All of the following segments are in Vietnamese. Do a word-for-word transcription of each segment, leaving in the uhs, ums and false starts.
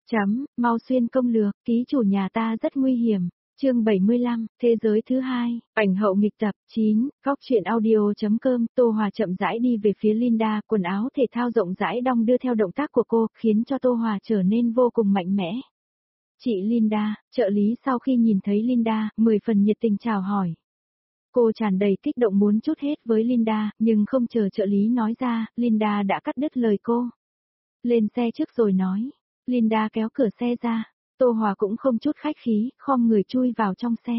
Chấm, mau xuyên công lược, ký chủ nhà ta rất nguy hiểm. Chương bảy mươi lăm, thế giới thứ hai, ảnh hậu nghịch tập, chín, góc truyện audio.com, Tô Hòa chậm rãi đi về phía Linda, quần áo thể thao rộng rãi đong đưa theo động tác của cô, khiến cho Tô Hòa trở nên vô cùng mạnh mẽ. Chị Linda, trợ lý sau khi nhìn thấy Linda, mười phần nhiệt tình chào hỏi. Cô tràn đầy kích động muốn trút hết với Linda, nhưng không chờ trợ lý nói ra, Linda đã cắt đứt lời cô. Lên xe trước rồi nói. Linda kéo cửa xe ra. Tô Hòa cũng không chút khách khí, khom người chui vào trong xe.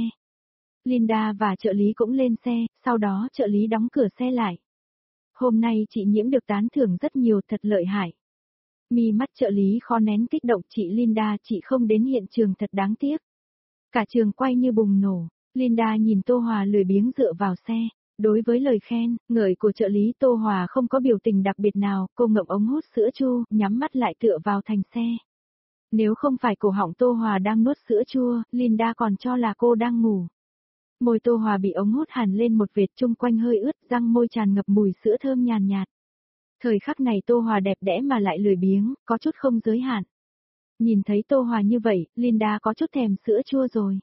Linda và trợ lý cũng lên xe, sau đó trợ lý đóng cửa xe lại. Hôm nay chị Nhiễm được tán thưởng rất nhiều, thật lợi hại. Mi mắt trợ lý khó nén kích động, chị Linda, chị không đến hiện trường thật đáng tiếc. Cả trường quay như bùng nổ. Linda nhìn Tô Hòa lười biếng dựa vào xe. Đối với lời khen, ngợi của trợ lý, Tô Hòa không có biểu tình đặc biệt nào, cô ngậm ống hút sữa chua, nhắm mắt lại tựa vào thành xe. Nếu không phải cổ họng Tô Hòa đang nuốt sữa chua, Linda còn cho là cô đang ngủ. Môi Tô Hòa bị ống hút hằn lên một vệt, chung quanh hơi ướt, răng môi tràn ngập mùi sữa thơm nhàn nhạt. Thời khắc này Tô Hòa đẹp đẽ mà lại lười biếng, có chút không giới hạn. Nhìn thấy Tô Hòa như vậy, Linda có chút thèm sữa chua rồi.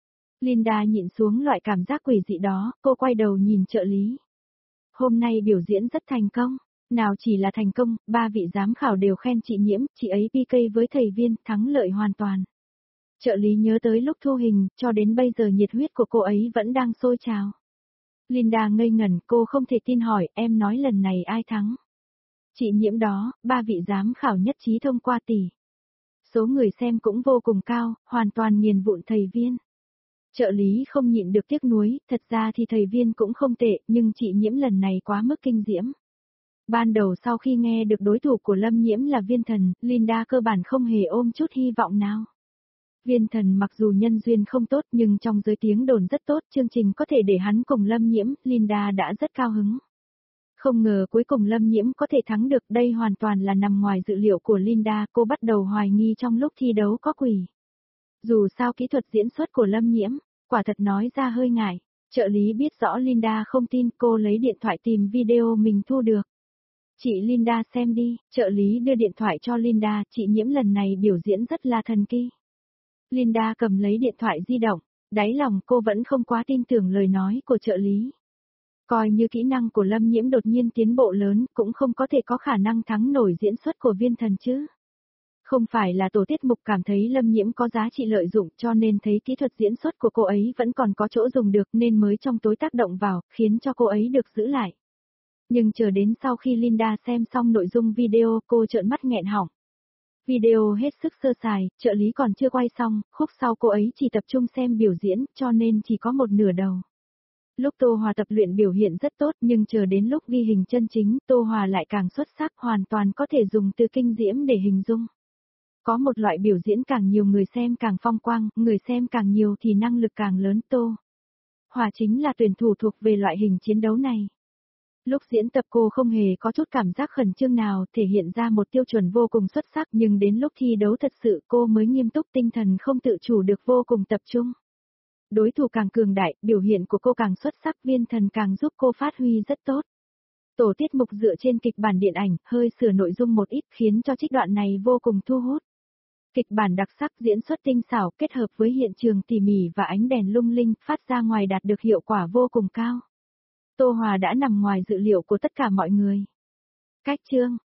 Linda nhịn xuống loại cảm giác quỷ dị đó, cô quay đầu nhìn trợ lý. Hôm nay biểu diễn rất thành công. Nào chỉ là thành công, ba vị giám khảo đều khen chị Nhiễm, chị ấy pê ca với thầy Viên, thắng lợi hoàn toàn. Trợ lý nhớ tới lúc thu hình, cho đến bây giờ nhiệt huyết của cô ấy vẫn đang sôi trào. Linda ngây ngẩn, cô không thể tin hỏi, em nói lần này ai thắng? Chị Nhiễm đó, ba vị giám khảo nhất trí thông qua tỷ. Số người xem cũng vô cùng cao, hoàn toàn nghiền vụn thầy Viên. Trợ lý không nhịn được tiếc nuối, thật ra thì thầy Viên cũng không tệ, nhưng chị Nhiễm lần này quá mức kinh diễm. Ban đầu sau khi nghe được đối thủ của Lâm Nhiễm là Viên Thần, Linda cơ bản không hề ôm chút hy vọng nào. Viên Thần mặc dù nhân duyên không tốt nhưng trong giới tiếng đồn rất tốt, chương trình có thể để hắn cùng Lâm Nhiễm, Linda đã rất cao hứng. Không ngờ cuối cùng Lâm Nhiễm có thể thắng được, đây hoàn toàn là nằm ngoài dự liệu của Linda, cô bắt đầu hoài nghi trong lúc thi đấu có quỷ. Dù sao kỹ thuật diễn xuất của Lâm Nhiễm, quả thật nói ra hơi ngại. Trợ lý biết rõ Linda không tin, cô lấy điện thoại tìm video mình thu được. Chị Linda xem đi, trợ lý đưa điện thoại cho Linda, chị Nhiễm lần này biểu diễn rất là thần kỳ. Linda cầm lấy điện thoại di động, đáy lòng cô vẫn không quá tin tưởng lời nói của trợ lý. Coi như kỹ năng của Lâm Nhiễm đột nhiên tiến bộ lớn, cũng không có thể có khả năng thắng nổi diễn xuất của Viên Thần chứ. Không phải là tổ tiết mục cảm thấy Lâm Nhiễm có giá trị lợi dụng cho nên thấy kỹ thuật diễn xuất của cô ấy vẫn còn có chỗ dùng được nên mới trong tối tác động vào, khiến cho cô ấy được giữ lại. Nhưng chờ đến sau khi Linda xem xong nội dung video, cô trợn mắt nghẹn họng. Video hết sức sơ sài, trợ lý còn chưa quay xong, khúc sau cô ấy chỉ tập trung xem biểu diễn, cho nên chỉ có một nửa đầu. Lúc Tô Hòa tập luyện biểu hiện rất tốt nhưng chờ đến lúc ghi hình chân chính, Tô Hòa lại càng xuất sắc, hoàn toàn có thể dùng từ kinh diễm để hình dung. Có một loại biểu diễn càng nhiều người xem càng phong quang, người xem càng nhiều thì năng lực càng lớn. Tô Hòa chính là tuyển thủ thuộc về loại hình chiến đấu này. Lúc diễn tập cô không hề có chút cảm giác khẩn trương nào, thể hiện ra một tiêu chuẩn vô cùng xuất sắc, nhưng đến lúc thi đấu thật sự cô mới nghiêm túc, tinh thần không tự chủ được vô cùng tập trung. Đối thủ càng cường đại, biểu hiện của cô càng xuất sắc, Viên Thần càng giúp cô phát huy rất tốt. Tổ tiết mục dựa trên kịch bản điện ảnh, hơi sửa nội dung một ít khiến cho trích đoạn này vô cùng thu hút. Kịch bản đặc sắc, diễn xuất tinh xảo, kết hợp với hiện trường tỉ mỉ và ánh đèn lung linh, phát ra ngoài đạt được hiệu quả vô cùng cao. Tô Hòa đã nằm ngoài dự liệu của tất cả mọi người. Cách chương